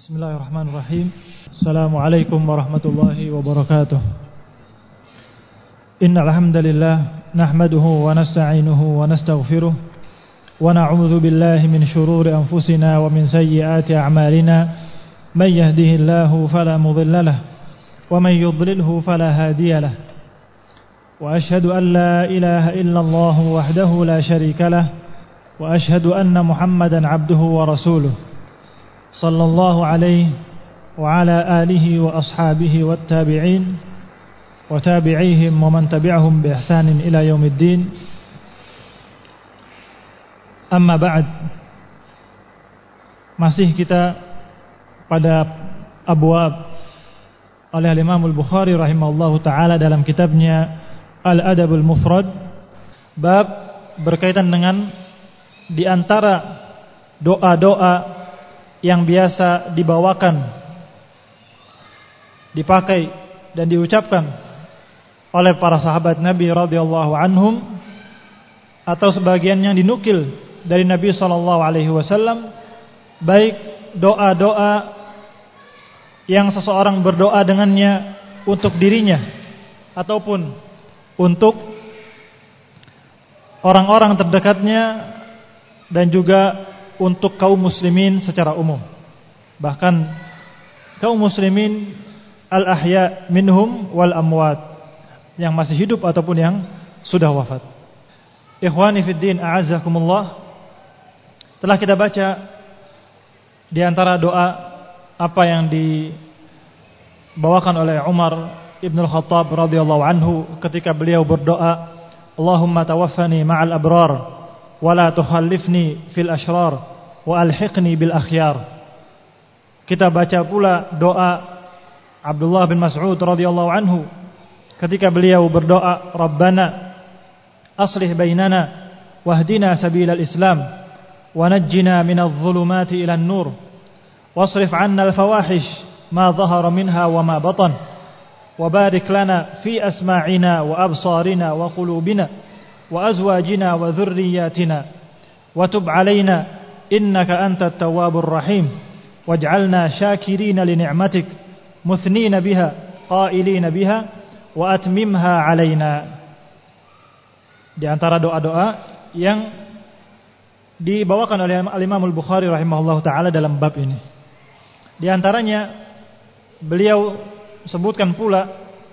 Bismillahirrahmanirrahim. Assalamualaikum warahmatullahi wabarakatuh. Innal hamdalillah nahmaduhu wa nasta'inuhu wa nastaghfiruh wa na'udzu billahi min shururi anfusina wa min sayyiati a'malina. May yahdihillahu fala mudilla lahu wa may yudlilhu fala hadiya lahu. Wa ashhadu an la ilaha illallah wahdahu la syarika lahu wa ashhadu anna Muhammadan 'abduhu wa rasuluh. Sallallahu alaihi wa ala alihi wa ashabihi wat tabi'in wa tabi'ihim wa man tabi'ahum bi ihsanin ila yaumiddin. Amma ba'd. Masih kita pada abwab oleh Imam Al-Bukhari rahimahullahu taala dalam kitabnya Al-Adabul Mufrad, bab berkaitan dengan di antara doa-doa yang biasa dibawakan, dipakai dan diucapkan oleh para sahabat Nabi radhiyallahu anhum, atau sebagian yang dinukil dari Nabi sallallahu alaihi wasallam, baik doa-doa yang seseorang berdoa dengannya untuk dirinya ataupun untuk orang-orang terdekatnya dan juga untuk kaum muslimin secara umum. Bahkan kaum muslimin al-ahya minhum wal amwat, yang masih hidup ataupun yang sudah wafat. Ikhwani fid din, a'azzakumullah. Telah kita baca di antara doa apa yang dibawakan oleh Umar Ibn Al-Khattab radhiyallahu anhu ketika beliau berdoa, Allahumma tawaffani ma'al abrar wala tukhallifni fil ashrar wa alhiqni bil akhyar. Kita baca pula doa Abdullah bin Mas'ud radhiyallahu anhu ketika beliau berdoa, Rabbana aslih bainana wahdina sabilal islam wa najjina minadh dhulumati ilan nur wasrif 'anna al fawahish ma dhahara minha wa ma batan wa barik lana fi asma'ina wa absarina wa qulubina wa azwajina wa dhurriyyatina wa tub 'alaina innaka antat tawwabur rahim waj'alna syakirina li ni'matik muthnina biha qailina biha wa atmimha 'alaina. Di antara doa-doa yang dibawakan oleh Al-Imam Al-Bukhari rahimahullahu taala dalam bab ini, di antaranya beliau sebutkan pula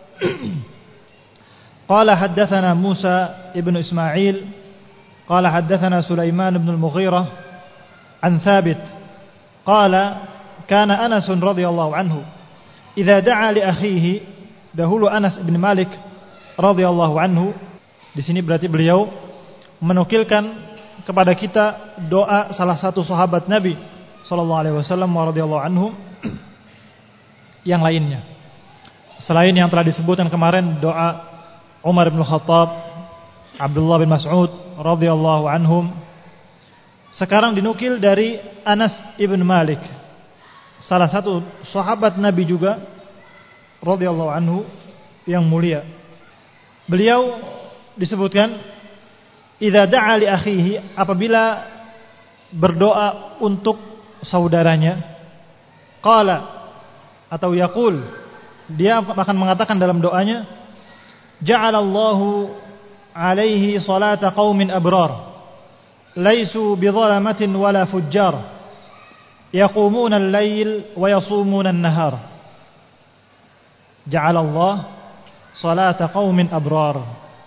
qala haddatsana Musa ibn Ismail qala haddatsana Sulaiman ibn al-Mughirah an Thabit qala kana Anas radhiyallahu anhu idza da'a li akhihi. Dahulu Anas bin Malik radhiyallahu anhu, di sini berarti beliau menukilkan kepada kita doa salah satu sahabat Nabi sallallahu alaihi wasallam radhiyallahu anhu yang lainnya selain yang telah disebutkan kemarin, doa Umar bin Khattab, Abdullah bin Mas'ud radhiyallahu anhum. Sekarang dinukil dari Anas ibn Malik, salah satu sahabat Nabi juga radhiyallahu anhu yang mulia. Beliau disebutkan idza da'a li akhihi, apabila berdoa untuk saudaranya, qala atau yaqul, dia akan mengatakan dalam doanya, ja'alallahu alaihi salata qaumin abrar laisu bidhalamatin wala fujjar yaqumuna al-lail wa yasumuna an-nahar. Ja'alallahu salata qaumin abrar.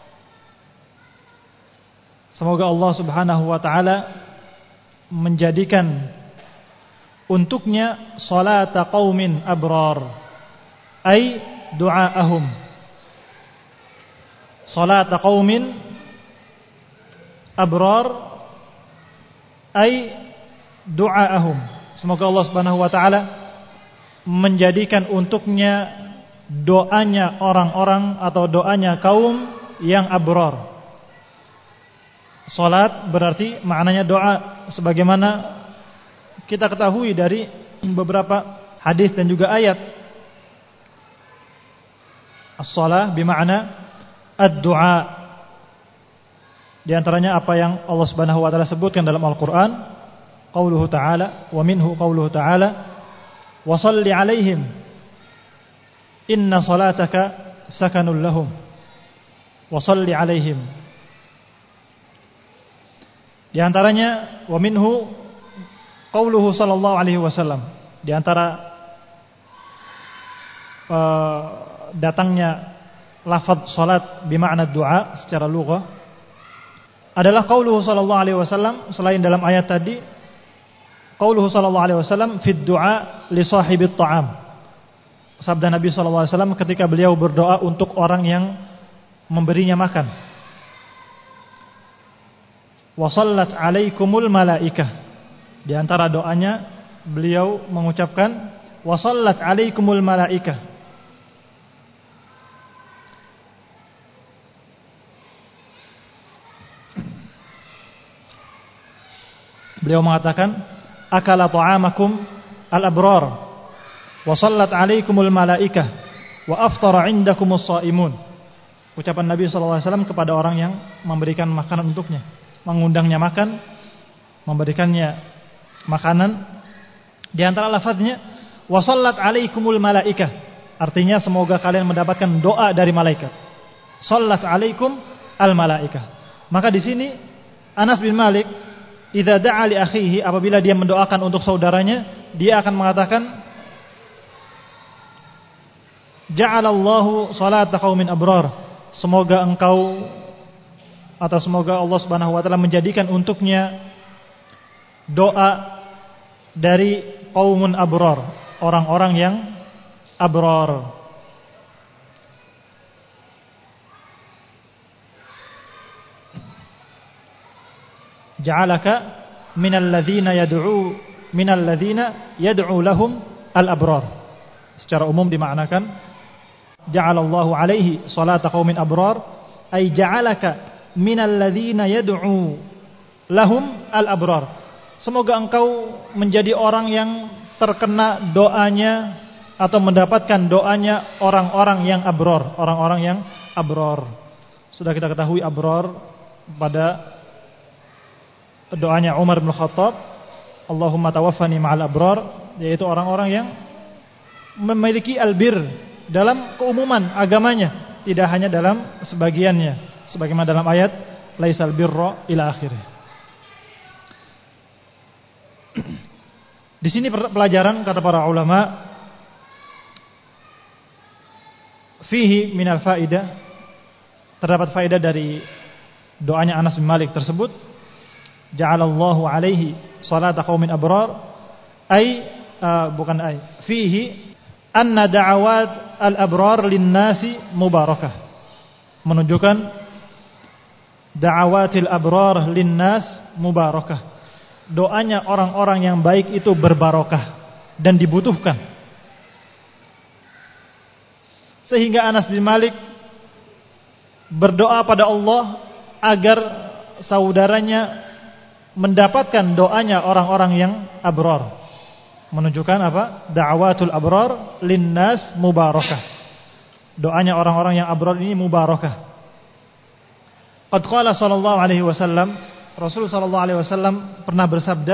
Semoga Allah Subhanahu wa taala menjadikan untuknya salata qaumin abrar, ay du'aahum. Salat qaumin abrar ay du'aahum. Semoga Allah Subhanahu wa taala menjadikan untuknya doanya orang-orang atau doanya kaum yang abrar. Salat berarti maknanya doa, sebagaimana kita ketahui dari beberapa hadis dan juga ayat. As-shalah bermakna ad-du'a. Di antaranya apa yang Allah Subhanahu wa taala sebutkan dalam Al-Qur'an, qauluhu ta'ala wa minhu qauluhu ta'ala wa shalli 'alaihim inna salataka sakanul lahum wa shalli 'alaihim. Di antaranya wa minhu qauluhu sallallahu alaihi wasallam, di antara datangnya lafaz salat bermakna doa secara lughah adalah qauluhu sallallahu alaihi wasallam, selain dalam ayat tadi, qauluhu sallallahu alaihi wasallam fid du'a li sahibit ta'am. Sabda Nabi sallallahu alaihi wasallam ketika beliau berdoa untuk orang yang memberinya makan. Wa sallat alaikumul malaikah. Di antara doanya beliau mengucapkan wa sallat alaikumul malaikah. Beliau mengatakan akala ta'amakum al-abrar wa sallat alaikumul malaikah wa aftara indakumus shaimun. Ucapan Nabi sallallahu alaihi wasallam kepada orang yang memberikan makanan untuknya, mengundangnya makan, memberikannya makanan. Di antara lafaznya wa sallat alaikumul malaikah, artinya semoga kalian mendapatkan doa dari malaikat. Sallat alaikum al malaikah. Maka di sini Anas bin Malik idza da'a li akhihi, apabila dia mendoakan untuk saudaranya, dia akan mengatakan ja'alallahu salata qaumin abrar, semoga engkau atau semoga Allah Subhanahu wa taala menjadikan untuknya doa dari qaumun abrar, orang-orang yang abrar. Ja'alaka minal ladzina yad'u lahum al-abrar. Secara umum dimaknakan ja'alallahu alaihi salata qaumin abrar, ay ja'alaka minal ladzina yad'u lahum al-abrar. Semoga engkau menjadi orang yang terkena doanya atau mendapatkan doanya orang-orang yang abrar, orang-orang yang abrar. Sudah kita ketahui abrar pada doanya Umar bin Khattab, Allahumma tawaffani ma'al abrar, yaitu orang-orang yang memiliki albir dalam keumuman agamanya, tidak hanya dalam sebagiannya, sebagaimana dalam ayat laisal birra ila akhirih. Di sini pelajaran kata para ulama, fihi minal faidah, terdapat faedah dari doanya Anas bin Malik tersebut. Ja'alallahu alaihi salata qaumin abrar, fihi anna da'awat al-abrar lin-nasi mubarakah, menunjukkan da'awatil abrar lin-nas mubarakah, doanya orang-orang yang baik itu berbarokah dan dibutuhkan. Sehingga Anas bin Malik berdoa pada Allah agar saudaranya mendapatkan doanya orang-orang yang abrar, menunjukkan apa? Da'watul abrar linnas mubarakah, doanya orang-orang yang abrar ini mubarakah. Qad qala sallallahu alaihi wasallam, Rasul sallallahu alaihi wasallam pernah bersabda,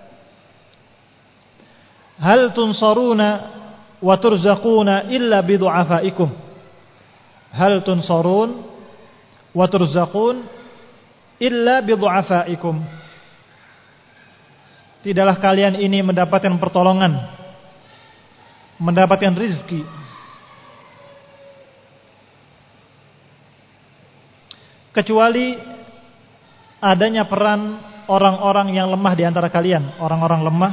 hal tunsaruna wa turzaquna illa bi du'afaikum. Hal tunsarun wa turzaqun illa bi du'afaikum. Tidaklah kalian ini mendapatkan pertolongan, mendapatkan rizki, kecuali adanya peran orang-orang yang lemah di antara kalian, orang-orang lemah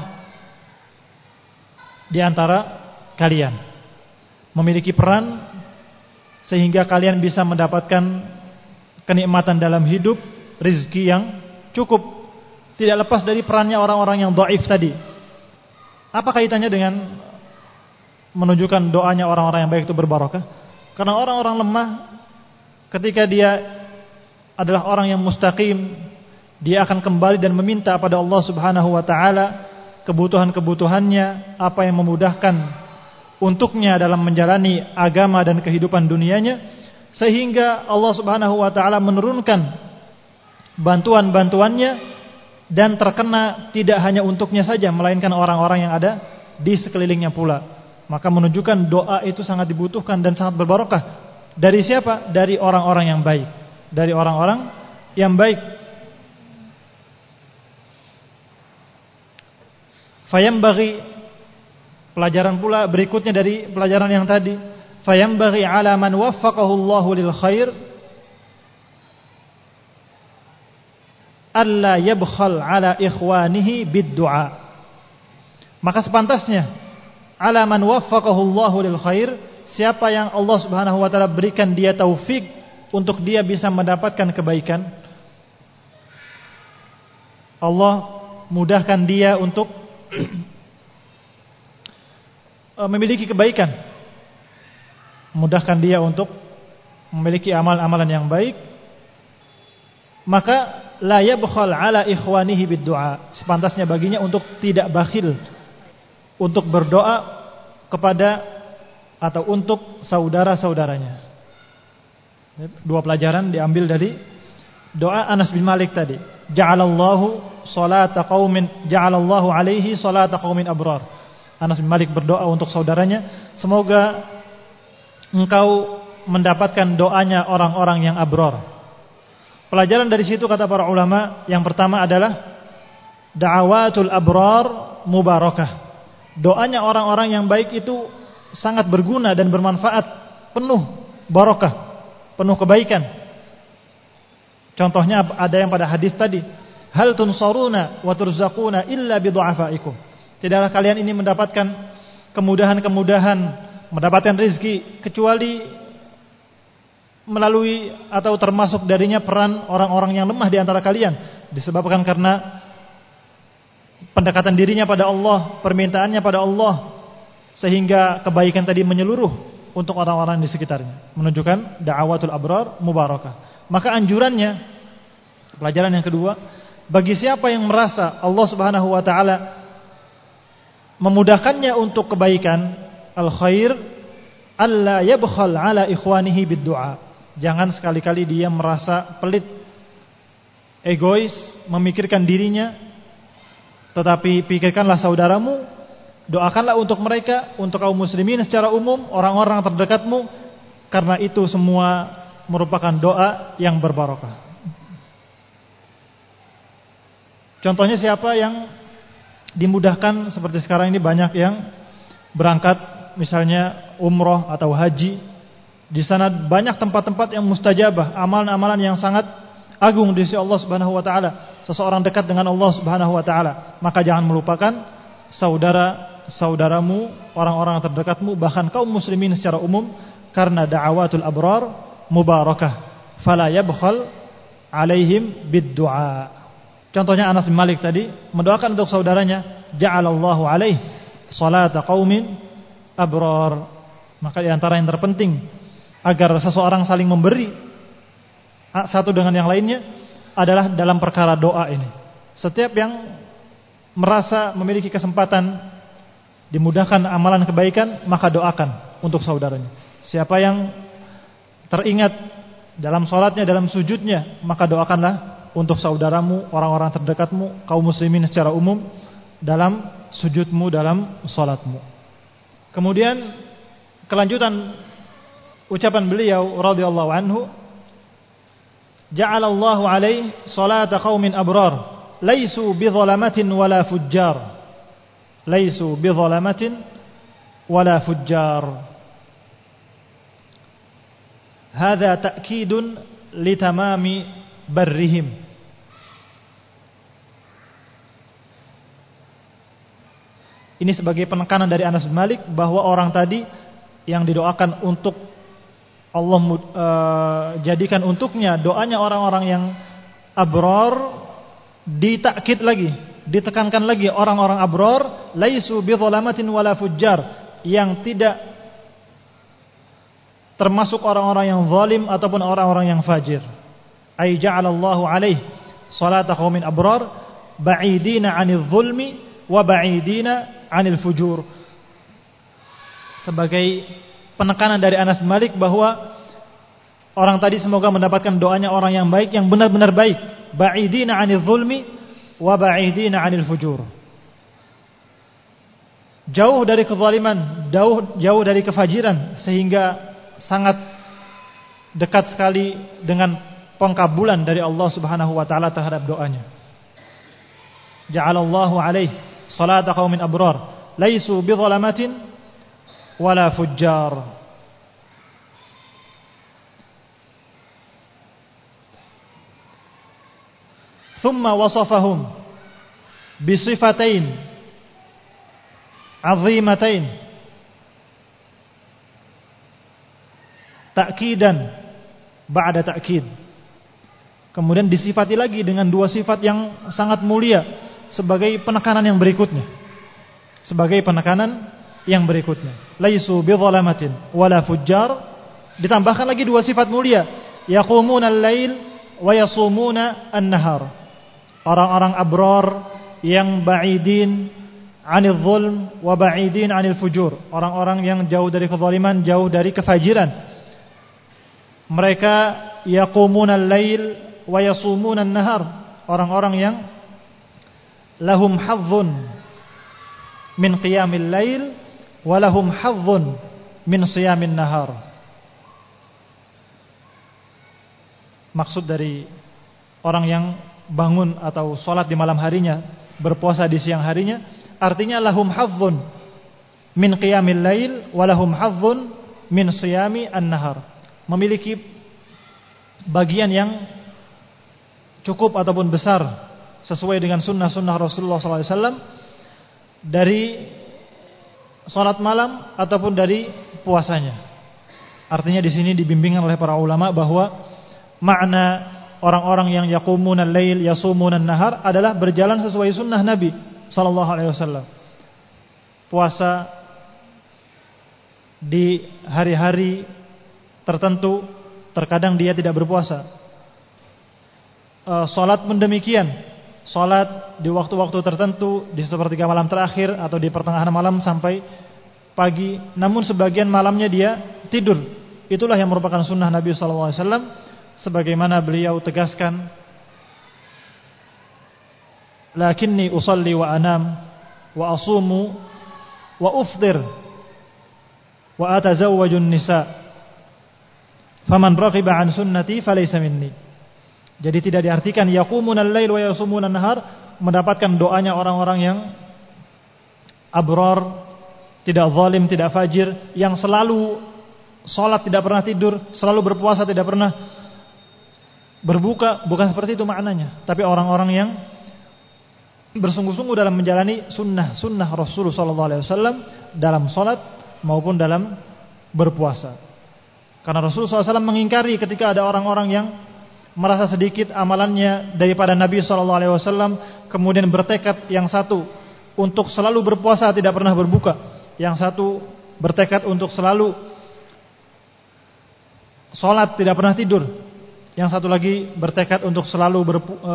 di antara kalian memiliki peran sehingga kalian bisa mendapatkan kenikmatan dalam hidup, rizki yang cukup. Tidak lepas dari perannya orang-orang yang dhaif tadi. Apa kaitannya dengan menunjukkan doanya orang-orang yang baik itu berbarokah? Karena orang-orang lemah, ketika dia adalah orang yang mustaqim, dia akan kembali dan meminta pada Allah Subhanahu wa taala kebutuhan-kebutuhannya, apa yang memudahkan untuknya dalam menjalani agama dan kehidupan dunianya, sehingga Allah Subhanahu wa taala menurunkan bantuan-bantuannya dan terkena tidak hanya untuknya saja, melainkan orang-orang yang ada di sekelilingnya pula. Maka menunjukkan doa itu sangat dibutuhkan dan sangat berbarokah. Dari siapa? Dari orang-orang yang baik. Dari orang-orang yang baik. Fayambaghi, pelajaran pula berikutnya dari pelajaran yang tadi, fayambaghi ala man waffaqahu Allahu lil khair alla yabkhal ala ikhwanihi bid-du'a. Maka sepantasnya ala man waffaqahu Allahu lil khair, siapa yang Allah Subhanahu wa taala berikan dia taufik untuk dia bisa mendapatkan kebaikan, Allah mudahkan dia untuk memiliki kebaikan, mudahkan dia untuk memiliki amal-amalan yang baik, maka la yabkhal ala ikhwanihi bid-du'a, sepantasnya baginya untuk tidak bakhil untuk berdoa kepada atau untuk saudara-saudaranya. Dua pelajaran diambil dari doa Anas bin Malik tadi. Ja'alallahu salata qaumin ja'alallahu alaihi salata qaumin abrar. Anas bin Malik berdoa untuk saudaranya, semoga engkau mendapatkan doanya orang-orang yang abrar. Pelajaran dari situ kata para ulama, yang pertama adalah da'awatul abrar mubarakah. Doanya orang-orang yang baik itu sangat berguna dan bermanfaat, penuh barakah, penuh kebaikan. Contohnya ada yang pada hadis tadi, hal tunsaruna wa turzaquna illa bi du'afaikum. Tidaklah kalian ini mendapatkan kemudahan-kemudahan, mendapatkan rezeki kecuali melalui atau termasuk darinya peran orang-orang yang lemah di antara kalian, disebabkan karena pendekatan dirinya pada Allah, permintaannya pada Allah, sehingga kebaikan tadi menyeluruh untuk orang-orang di sekitarnya, menunjukkan da'awatul abrar mubarakah. Maka anjurannya, pelajaran yang kedua, bagi siapa yang merasa Allah Subhanahu wa taala memudahkannya untuk kebaikan, al khair, alla yabkhal ala ikhwanihi bid-du'a. Jangan sekali-kali dia merasa pelit, egois, memikirkan dirinya, tetapi pikirkanlah saudaramu, doakanlah untuk mereka, untuk kaum muslimin secara umum, orang-orang terdekatmu, karena itu semua merupakan doa yang berbarokah. Contohnya siapa yang dimudahkan seperti sekarang ini, banyak yang berangkat misalnya umroh atau haji. Di sana banyak tempat-tempat yang mustajabah, amalan-amalan yang sangat agung di sisi Allah Subhanahu wa taala. Seseorang dekat dengan Allah Subhanahu wa taala, maka jangan melupakan saudara-saudaramu, orang-orang terdekatmu, bahkan kaum muslimin secara umum, karena da'awatul abrar mubarakah, fala yabkhal alaihim bid-du'a. Contohnya Anas bin Malik tadi mendoakan untuk saudaranya, ja'alallahu alaihi salata qaumin abrar. Maka di antara yang terpenting agar seseorang saling memberi satu dengan yang lainnya adalah dalam perkara doa ini. Setiap yang merasa memiliki kesempatan dimudahkan amalan kebaikan, maka doakan untuk saudaranya. Siapa yang teringat dalam sholatnya, dalam sujudnya, maka doakanlah untuk saudaramu, orang-orang terdekatmu, kaum muslimin secara umum, dalam sujudmu, dalam sholatmu. Kemudian kelanjutan ucapan beliau radhiyallahu anhu, ja'alallahu alaihi salata qaumin abrar laisu bi zalamatin wala fujjar, laisu bi zalamatin wala fujjar. Hadza ta'kidun li tamami barrihim. Ini sebagai penekanan dari Anas bin Malik bahwa orang tadi yang didoakan untuk Allah jadikan untuknya doanya orang-orang yang abrar, ditakkid lagi, ditekankan lagi, orang-orang abrar laisu bi zalamatin wala fujjar, yang tidak termasuk orang-orang yang zalim ataupun orang-orang yang fajir. Ai ja'alallahu alaihi salata qaumin abrar ba'idina 'anil zulmi wa ba'idina 'anil fujur. Sebagai penekanan dari Anas bin Malik bahwa orang tadi semoga mendapatkan doanya orang yang baik, yang benar-benar baik, ba'idina 'anil zulmi wa ba'idina 'anil fujur. jauh dari kezaliman, jauh dari kefajiran, sehingga sangat dekat sekali dengan pengkabulan dari Allah Subhanahu wa taala terhadap doanya. Ja'alallahu alaihi salata qaumin abrar laisu bidhalamatin wala fujjar. Thumma wasafahum bisifatain azimatain ta'kidan ba'da ta'kid. Kemudian disifati lagi dengan dua sifat yang sangat mulia sebagai penekanan yang berikutnya. Sebagai penekanan yang berikutnya. Laisu bidhalamatin wala fujjar. Ditambahkan lagi dua sifat mulia. Yaqumuna al-lail wa yasumuna an-nahar. Orang-orang abrar yang ba'idin 'anil zulm wa ba'idin 'anil fujur. Orang-orang yang jauh dari kezaliman, jauh dari kefajiran. Mereka yaqumuna al-lail wa yasumuna an-nahar. Orang-orang yang lahum hazzun min qiyamil lail wa lahum hazzun min siyamin nahar. Maksud dari orang yang bangun atau sholat di malam harinya, berpuasa di siang harinya, artinya lahum hazzun min qiyamil lail wa lahum hazzun min siyami an-nahar. Memiliki bagian yang cukup ataupun besar sesuai dengan sunnah-sunnah Rasulullah SAW dari sholat malam ataupun dari puasanya. Artinya di sini dibimbingkan oleh para ulama bahwa makna orang-orang yang yaqumuna al-lail yasumuna an-nahar adalah berjalan sesuai sunnah Nabi sallallahu alaihi wasallam. Puasa di hari-hari tertentu, terkadang dia tidak berpuasa. Salat pun demikian. Salat di waktu-waktu tertentu, di sepertiga malam terakhir atau di pertengahan malam sampai pagi, namun sebagian malamnya dia tidur. Itulah yang merupakan sunnah Nabi sallallahu alaihi wasallam. Sebagaimana beliau tegaskan, lakinni usalli wa anam wa asumu wa uftir wa atazawwajun nisa faman raghiba an sunnati falaysa minni. Jadi tidak diartikan yaqumuna al-lail wa yasumuna an-nahar mendapatkan doanya orang-orang yang abrar, tidak zalim, tidak fajir, yang selalu salat tidak pernah tidur, selalu berpuasa tidak pernah berbuka. Bukan seperti itu maknanya. Tapi orang-orang yang bersungguh-sungguh dalam menjalani sunnah Rasulullah SAW dalam salat maupun dalam berpuasa. Karena Rasulullah SAW mengingkari ketika ada orang-orang yang merasa sedikit amalannya daripada Nabi SAW, kemudian bertekad yang satu untuk selalu berpuasa tidak pernah berbuka, yang satu bertekad untuk selalu salat tidak pernah tidur, yang satu lagi bertekad untuk selalu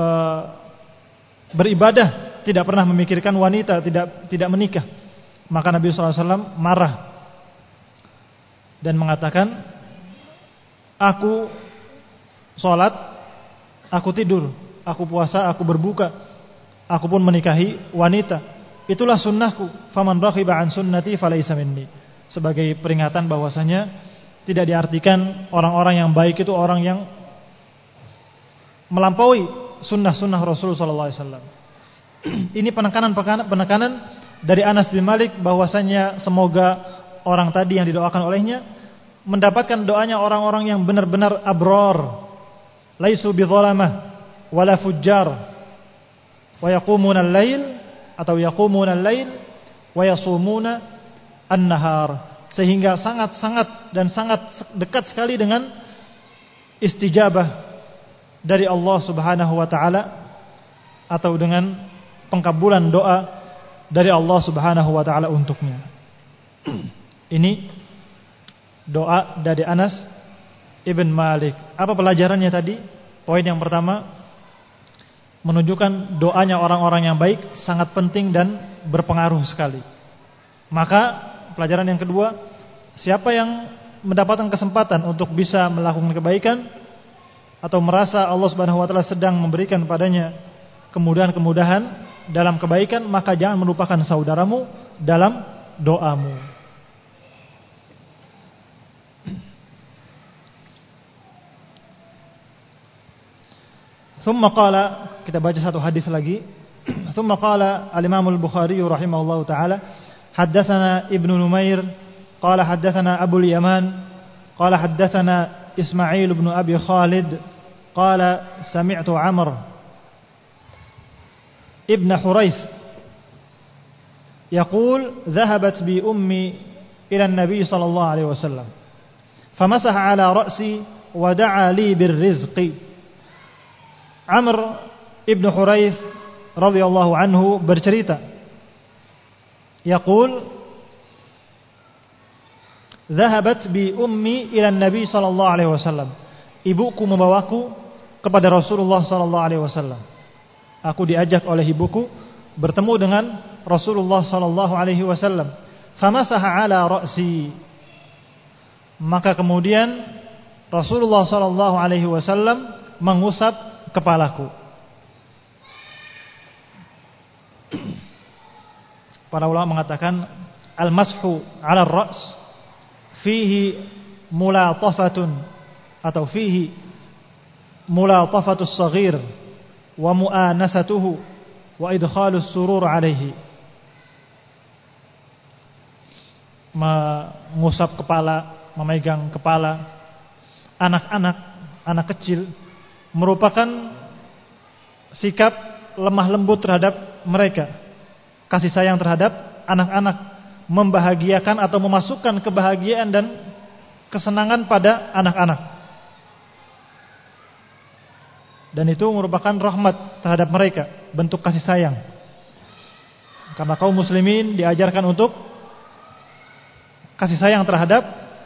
beribadah, tidak pernah memikirkan wanita, tidak menikah. Maka Nabi SAW marah dan mengatakan, aku sholat, aku tidur, aku puasa, aku berbuka, aku pun menikahi wanita. Itulah sunnahku. Faman raghiba an sunnati falaysa minni. Sebagai peringatan bahwasanya tidak diartikan orang-orang yang baik itu orang yang melampaui sunnah-sunnah Rasulullah SAW. Ini penekanan dari Anas bin Malik bahwasanya semoga orang tadi yang didoakan olehnya mendapatkan doanya orang-orang yang benar-benar abrar, laisu bidzalamah wala fujjar, wa yaqumuna al-lail atau yaqumuna al-lail wa yasumuna an-nahar, sehingga sangat-sangat dan sangat dekat sekali dengan istijabah dari Allah Subhanahu wa taala atau dengan pengkabulan doa dari Allah Subhanahu wa taala untuknya. Ini doa dari Anas ibn Malik. Apa pelajarannya tadi? Poin yang pertama, menunjukkan doanya orang-orang yang baik sangat penting dan berpengaruh sekali. Maka pelajaran yang kedua, siapa yang mendapatkan kesempatan untuk bisa melakukan kebaikan atau merasa Allah Subhanahu wa taala sedang memberikan padanya kemudahan-kemudahan dalam kebaikan, maka jangan melupakan saudaramu dalam doamu. Thumma qala, kita baca satu hadis lagi. Thumma qala al-Imam al-Bukhari rahimahullahu taala, haddatsana Ibnu Numair qala haddatsana Abu al-Yaman qala haddatsana Ismail bin Abi Khalid qala sami'tu Amr ibn Hurayth yaqul dhahabat bi ummi ila an-nabi sallallahu alaihi wasallam famasaha ala ra'si wa da'a li bir-rizqi. Amr ibn Hurayth radhiyallahu anhu bercerita, yaqul dhahabat bi ummi ila Nabi sallallahu alaihi wasallam. Ibuku membawaku kepada Rasulullah sallallahu alaihi wasallam. Aku diajak oleh ibuku bertemu dengan Rasulullah sallallahu alaihi wasallam. Famasaha ala ra'si. Maka kemudian Rasulullah sallallahu alaihi wasallam mengusap kepalaku. Para ulama mengatakan al-mashu 'ala ar-ra's fihi mulatafatun atau fihi mulatafatus saghir wa mu'anasatuhu wa idkhalus surur 'alaihi. Mengusap kepala, memegang kepala anak kecil merupakan sikap lemah lembut terhadap mereka, kasih sayang terhadap anak-anak, membahagiakan atau memasukkan kebahagiaan dan kesenangan pada anak-anak. Dan itu merupakan rahmat terhadap mereka, bentuk kasih sayang. Karena kaum muslimin diajarkan untuk kasih sayang terhadap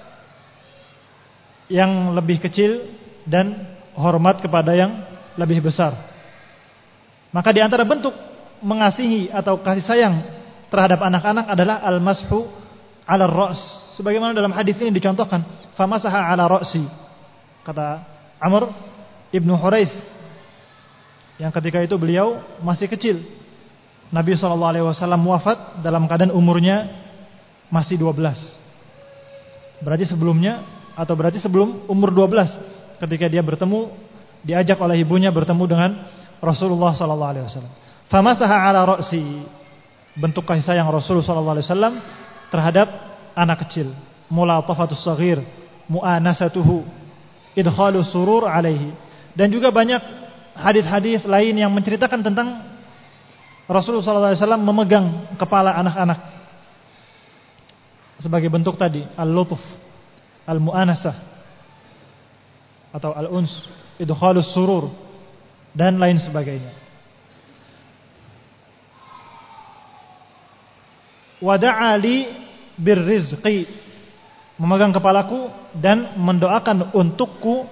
yang lebih kecil dan hormat kepada yang lebih besar. Maka di antara bentuk mengasihi atau kasih sayang terhadap anak-anak adalah al-mashu 'ala ar-ra's. Sebagaimana dalam hadis ini dicontohkan, famasaha 'ala ra'si. Kata Amr ibn Hurayth yang ketika itu beliau masih kecil. Nabi SAW wafat dalam keadaan umurnya masih 12. Berarti sebelum umur 12. Ketika dia diajak oleh ibunya bertemu dengan Rasulullah sallallahu alaihi wasallam. Famasaha 'ala ra'si, bentuk kasih sayang Rasulullah sallallahu alaihi wasallam terhadap anak kecil. Mulatafatus saghir, mu'anasatuhu, idkhalus surur 'alaihi. Dan juga banyak hadis-hadis lain yang menceritakan tentang Rasulullah sallallahu alaihi wasallam memegang kepala anak-anak sebagai bentuk tadi al-lutuf, al-mu'anasah atau al-uns, idkhalus surur dan lain sebagainya. Wada'a li birrizqi, memegang kepalaku dan mendoakan untukku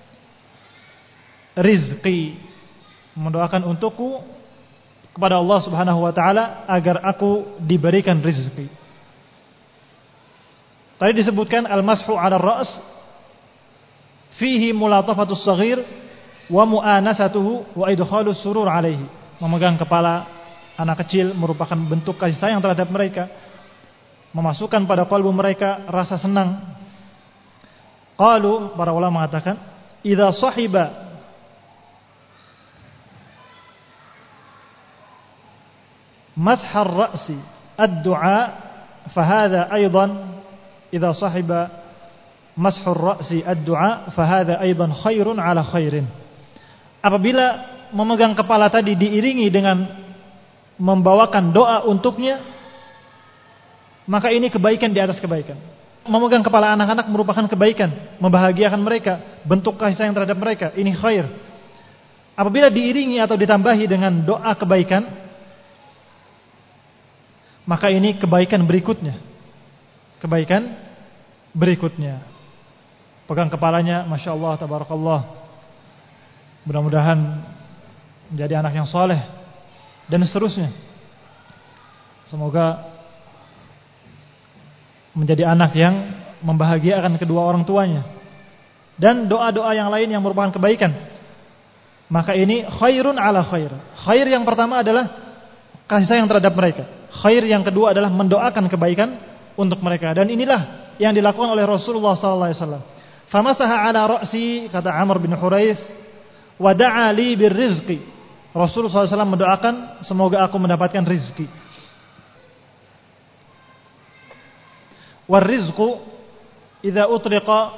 rizqi, mendoakan untukku kepada Allah Subhanahu wa taala agar aku diberikan rizqi. Tadi disebutkan al-mashu 'ala ar-ra's fihi mulatafatus saghir wa mu'anasatuhu wa idkhalus surur 'alaihi. Memegang kepala anak kecil merupakan bentuk kasih sayang terhadap mereka, memasukkan pada kalbu mereka rasa senang. Qalu, para ulama mengatakan, idza sahiba mashar ra'si ad-du'a fa hadha aidan idza sahiba mashur ra'si ad-du'a fa hadha aidan khairun 'ala khairin. Apabila memegang kepala tadi diiringi dengan membawakan doa untuknya, maka ini kebaikan di atas kebaikan. Memegang kepala anak-anak merupakan kebaikan, membahagiakan mereka, bentuk kasih sayang terhadap mereka, ini khair. Apabila diiringi atau ditambahi dengan doa kebaikan, maka ini kebaikan berikutnya. Kebaikan berikutnya. Pegang kepalanya, Masya Allah, Tabarakallah. Mudah-mudahan menjadi anak yang soleh. Dan seterusnya. Semoga menjadi anak yang membahagiakan kedua orang tuanya. Dan doa-doa yang lain yang merupakan kebaikan. Maka ini khairun ala khair. Khair yang pertama adalah kasih sayang terhadap mereka. khair yang kedua adalah mendoakan kebaikan untuk mereka. Dan inilah yang dilakukan oleh Rasulullah SAW. Famasaha ala ra'si, kata Amr bin Huraith, wa da'a li birrizqi. Rasulullah SAW mendoakan semoga aku mendapatkan rizki. War rizqu idza utriqa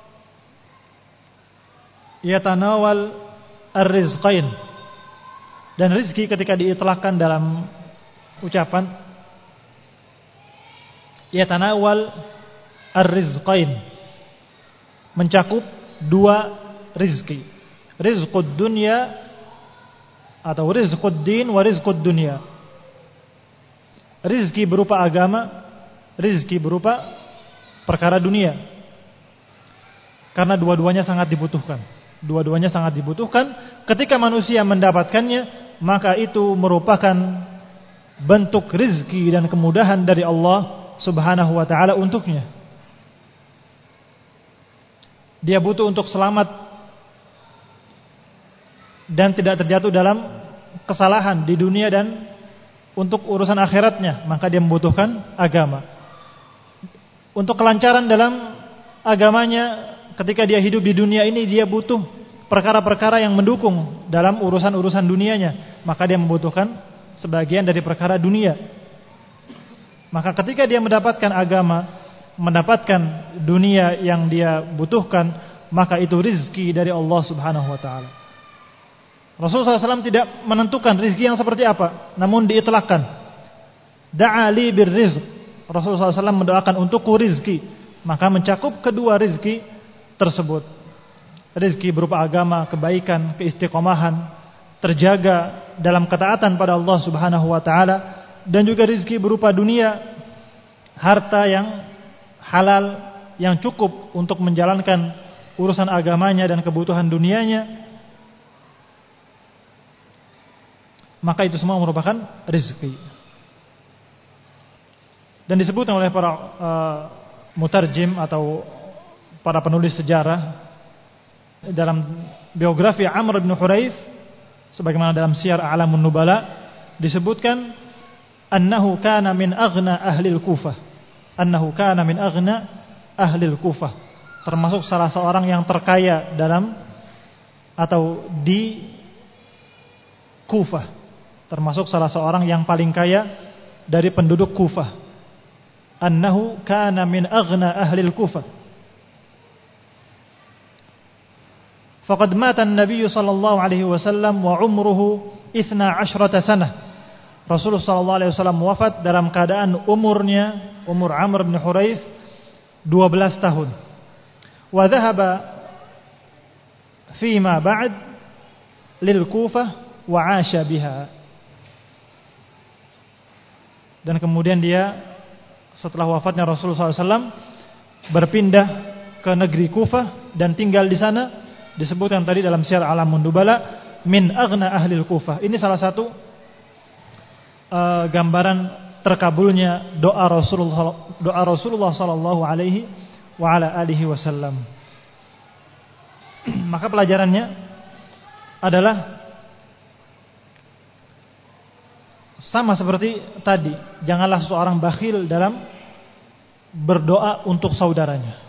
yatanawal ar-rizqain. Dan rizki ketika diitlaqkan dalam ucapan yatanawal ar-rizqain, mencakup dua rizki, rizqud dunya atau rizqud din wa rizqud dunya. Rizki berupa agama, rizki berupa perkara dunia. Karena dua-duanya sangat dibutuhkan. Dua-duanya sangat dibutuhkan. Ketika manusia mendapatkannya, maka itu merupakan bentuk rizki dan kemudahan dari Allah Subhanahu wa ta'ala untuknya. Dia butuh untuk selamat dan tidak terjatuh dalam kesalahan di dunia dan untuk urusan akhiratnya, maka dia membutuhkan agama. Untuk kelancaran dalam agamanya ketika dia hidup di dunia ini, dia butuh perkara-perkara yang mendukung dalam urusan-urusan dunianya, maka dia membutuhkan sebagian dari perkara dunia. Maka ketika dia mendapatkan agama, mendapatkan dunia yang dia butuhkan, maka itu rizki dari Allah Subhanahu wa ta'ala. Rasulullah SAW tidak menentukan rizki yang seperti apa, namun diitlaqkan. Da'ali birrizq. Rasulullah SAW mendoakan untukku rizki, maka mencakup kedua rizki tersebut. Rizki berupa agama, kebaikan, keistiqomahan, terjaga dalam ketaatan pada Allah Subhanahu wa ta'ala, dan juga rizki berupa dunia, harta yang halal yang cukup untuk menjalankan urusan agamanya dan kebutuhan dunianya, maka itu semua merupakan rezeki. Dan disebutkan oleh para mutarjim atau para penulis sejarah dalam biografi Amr bin Huraith, sebagaimana dalam Syiar A'lamun Nubala disebutkan annahu kana min aghna ahli al-Kufah. Annahu kana min aghna ahli al-Kufah, termasuk salah seorang yang terkaya dalam atau di Kufah, termasuk salah seorang yang paling kaya dari penduduk Kufah. Annahu kana min aghna ahli al-Kufah. Faqad mata an-nabiy sallallahu alaihi wasallam wa umruhu 12 sanah. Rasulullah sallallahu alaihi wasallam wafat dalam keadaan umur Amr bin Huraith 12 tahun. Wa dhahaba fima ba'd lil Kufah wa 'asha biha. Dan kemudian dia setelah wafatnya Rasulullah SAW berpindah ke negeri Kufah dan tinggal di sana. Disebutkan tadi dalam Syiar A'lamun Nubala min aghna ahli Kufah. Ini salah satu gambaran terkabulnya doa Rasulullah sallallahu alaihi wa ala alihi wasallam. Maka pelajarannya adalah sama seperti tadi, janganlah seseorang bakhil dalam berdoa untuk saudaranya.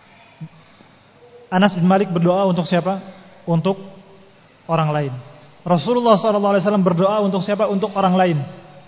Anas bin Malik berdoa untuk siapa? Untuk orang lain. Rasulullah sallallahu alaihi wasallam berdoa untuk siapa? Untuk orang lain.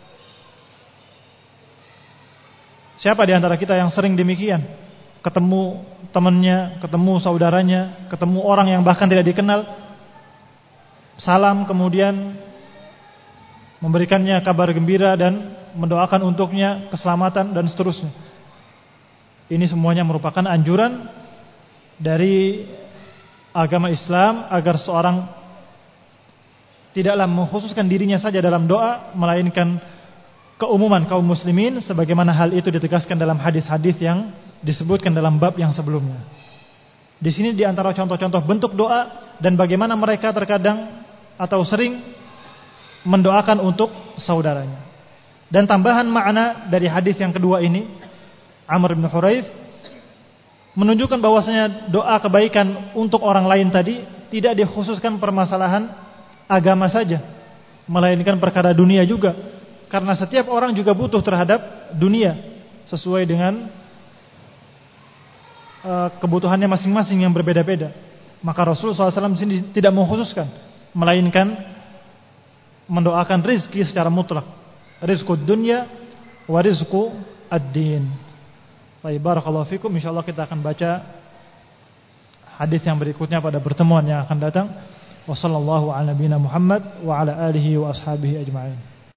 Siapa di antara kita yang sering demikian? Ketemu temannya, ketemu saudaranya, ketemu orang yang bahkan tidak dikenal, salam, kemudian memberikannya kabar gembira dan mendoakan untuknya keselamatan dan seterusnya. Ini semuanya merupakan anjuran dari agama Islam agar seorang tidaklah mengkhususkan dirinya saja dalam doa, melainkan keumuman kaum muslimin, sebagaimana hal itu ditegaskan dalam hadis-hadis yang disebutkan dalam bab yang sebelumnya. Di sini di antara contoh-contoh bentuk doa dan bagaimana mereka terkadang atau sering mendoakan untuk saudaranya. Dan tambahan makna dari hadis yang kedua ini, Amr bin Huraith menunjukkan bahwasanya doa kebaikan untuk orang lain tadi tidak dikhususkan permasalahan agama saja, melainkan perkara dunia juga. karena setiap orang juga butuh terhadap dunia sesuai dengan kebutuhannya masing-masing yang berbeda-beda. Maka Rasulullah SAW di sini tidak mengkhususkan, melainkan mendoakan rizki secara mutlak. Rizqud dunya wa rizqu ad-din. Baik, barakallahu fikum. Insyaallah kita akan baca hadis yang berikutnya pada pertemuan yang akan datang. Wassallallahu ala nabiyina Muhammad wa ala alihi wa ashabihi ajma'in.